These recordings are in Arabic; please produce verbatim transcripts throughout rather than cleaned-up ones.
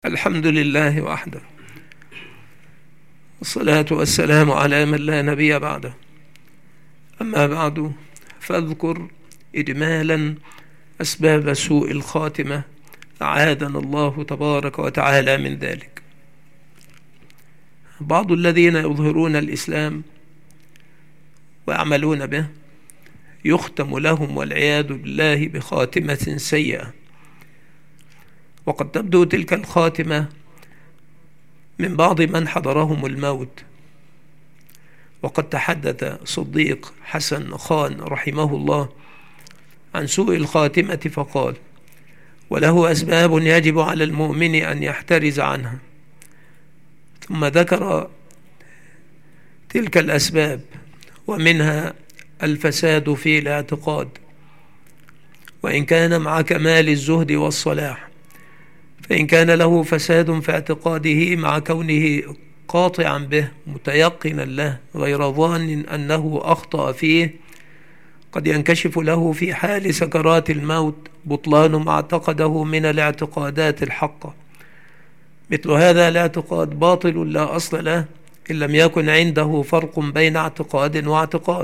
الحمد لله وحده، والصلاة والسلام على من لا نبي بعده. أما بعد، فاذكر إجمالا أسباب سوء الخاتمة أعاذنا الله تبارك وتعالى من ذلك. بعض الذين يظهرون الإسلام ويعملون به يختم لهم والعياذ بالله بخاتمة سيئة، وقد تبدو تلك الخاتمة من بعض من حضرهم الموت. وقد تحدث صديق حسن خان رحمه الله عن سوء الخاتمة فقال: وله أسباب يجب على المؤمن أن يحترز عنها. ثم ذكر تلك الأسباب، ومنها الفساد في الاعتقاد، وإن كان مع كمال الزهد والصلاح، فإن كان له فساد في اعتقاده مع كونه قاطعا به متيقنا له غير ظان أنه أخطأ فيه، قد ينكشف له في حال سكرات الموت بطلان ما اعتقده من الاعتقادات الحقة. مثل هذا الاعتقاد باطل لا أصل له إن لم يكن عنده فرق بين اعتقاد واعتقاد،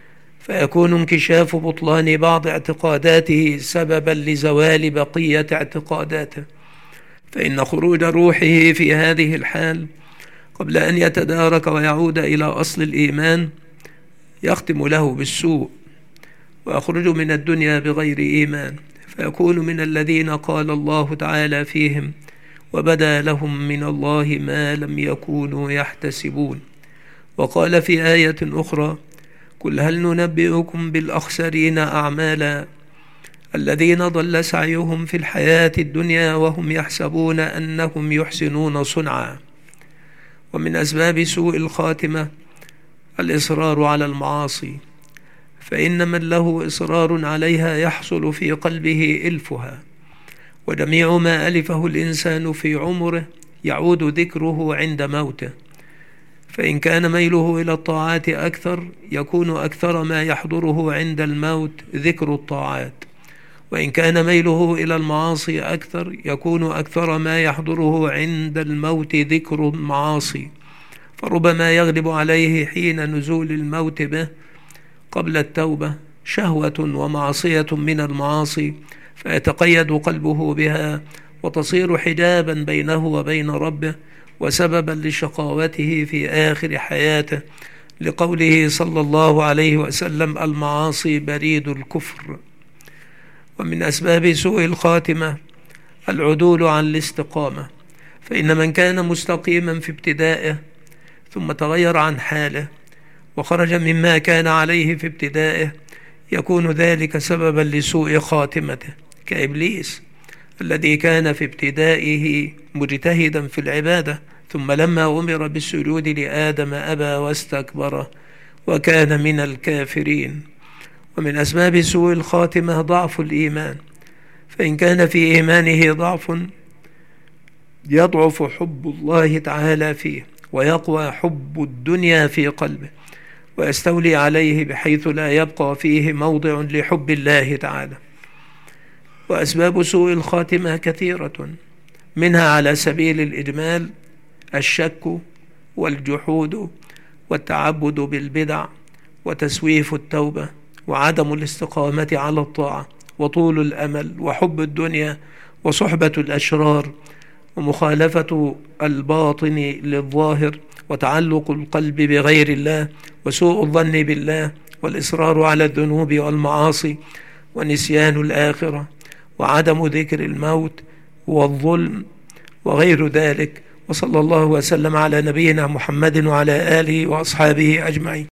فيكون انكشاف بطلان بعض اعتقاداته سببا لزوال بقية اعتقاداته، فإن خروج روحه في هذه الحال قبل أن يتدارك ويعود إلى أصل الإيمان يختم له بالسوء، ويخرج من الدنيا بغير إيمان، فيكون من الذين قال الله تعالى فيهم: وبدا لهم من الله ما لم يكونوا يحتسبون. وقال في آية أخرى: قل هل ننبئكم بالأخسرين أعمالا الذين ضل سعيهم في الحياة الدنيا وهم يحسبون أنهم يحسنون صنعا. ومن أسباب سوء الخاتمة الإصرار على المعاصي، فإن من له إصرار عليها يحصل في قلبه إلفها، وجميع ما ألفه الإنسان في عمره يعود ذكره عند موته. فإن كان ميله إلى الطاعات أكثر يكون أكثر ما يحضره عند الموت ذكر الطاعات، وإن كان ميله إلى المعاصي أكثر يكون أكثر ما يحضره عند الموت ذكر المعاصي، فربما يغلب عليه حين نزول الموت به قبل التوبة شهوة ومعصية من المعاصي، فيتقيد قلبه بها وتصير حجابا بينه وبين ربه وسببا لشقاوته في آخر حياته، لقوله صلى الله عليه وسلم: المعاصي بريد الكفر. ومن أسباب سوء الخاتمة العدول عن الاستقامة، فإن من كان مستقيما في ابتدائه ثم تغير عن حاله وخرج مما كان عليه في ابتدائه يكون ذلك سببا لسوء خاتمته، كإبليس الذي كان في ابتدائه مجتهدا في العبادة، ثم لما أمر بالسجود لآدم أبى واستكبر وكان من الكافرين. ومن أسباب سوء الخاتمة ضعف الإيمان، فإن كان في إيمانه ضعف يضعف حب الله تعالى فيه، ويقوى حب الدنيا في قلبه، ويستولي عليه بحيث لا يبقى فيه موضع لحب الله تعالى. وأسباب سوء الخاتمة كثيرة، منها على سبيل الإجمال الشك والجحود والتعبد بالبدع وتسويف التوبة وعدم الاستقامة على الطاعة وطول الأمل وحب الدنيا وصحبة الأشرار ومخالفة الباطن للظاهر وتعلق القلب بغير الله وسوء الظن بالله والإصرار على الذنوب والمعاصي ونسيان الآخرة وعدم ذكر الموت والظلم وغير ذلك. وصلى الله وسلم على نبينا محمد وعلى آله وأصحابه أجمعين.